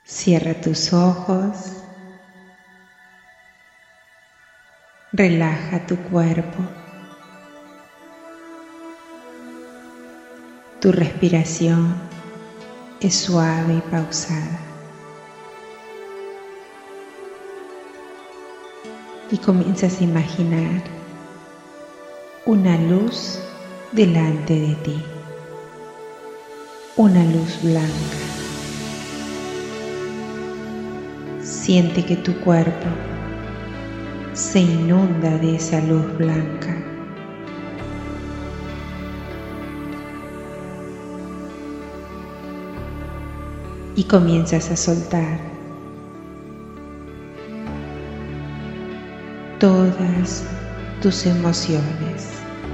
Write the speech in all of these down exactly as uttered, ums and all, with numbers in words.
Cierra tus ojos, relaja tu cuerpo, tu respiración es suave y pausada y comienzas a imaginar una luz delante de ti, una luz blanca. Siente que tu cuerpo se inunda de esa luz blanca. Y comienzas a soltar todas tus emociones,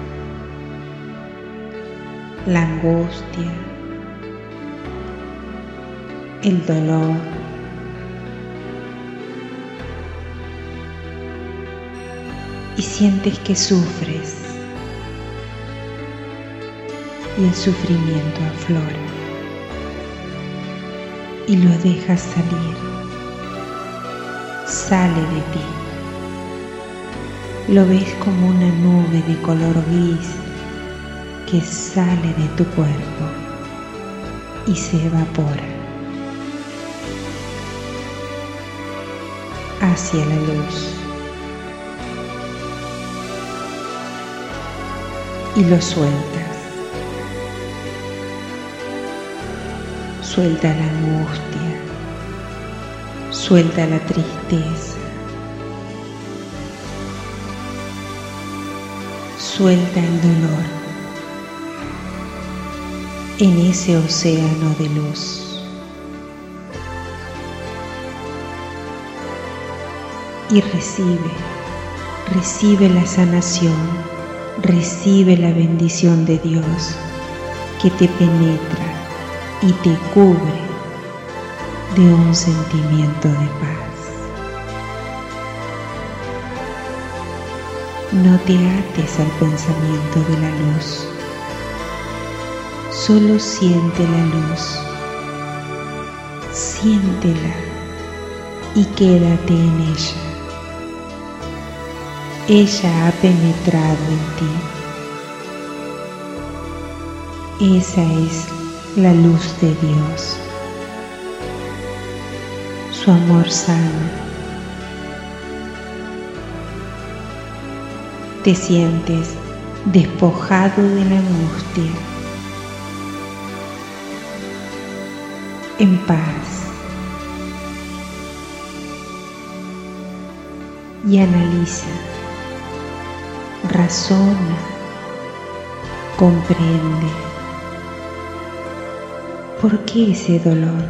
la angustia, el dolor, y sientes que sufres y el sufrimiento aflora y lo dejas salir, sale de ti, lo ves como una nube de color gris que sale de tu cuerpo y se evapora hacia la luz. Y lo sueltas. Suelta la angustia, suelta la tristeza, suelta el dolor en ese océano de luz. Y recibe, recibe la sanación. Recibe la bendición de Dios que te penetra y te cubre de un sentimiento de paz. No te ates al pensamiento de la luz, solo siente la luz, siéntela y quédate en ella. Ella ha penetrado en ti. Esa es la luz de Dios. Su amor sana. Te sientes despojado de la angustia, en paz. Y analiza. Razona, comprende. ¿Por qué ese dolor?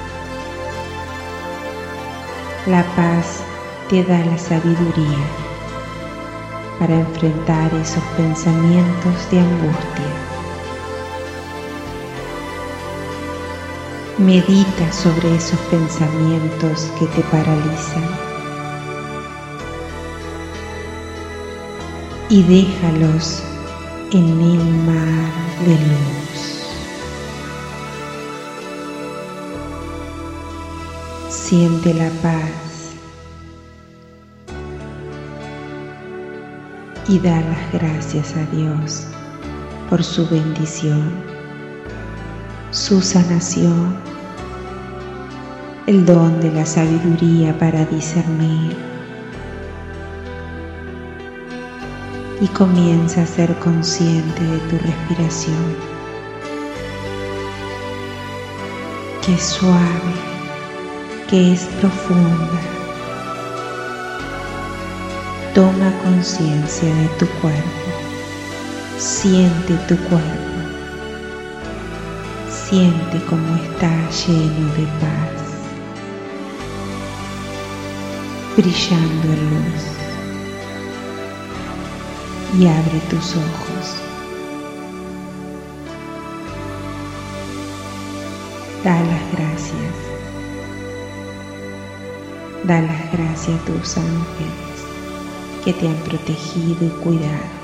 La paz te da la sabiduría para enfrentar esos pensamientos de angustia. Medita sobre esos pensamientos que te paralizan. Y déjalos en el mar de luz. Siente la paz y da las gracias a Dios por su bendición, su sanación, el don de la sabiduría para discernir. Y comienza a ser consciente de tu respiración, que es suave, que es profunda. Toma conciencia de tu cuerpo, siente tu cuerpo, siente cómo está lleno de paz, brillando en luz. Y abre tus ojos. Da las gracias. Da las gracias a tus ángeles que te han protegido y cuidado.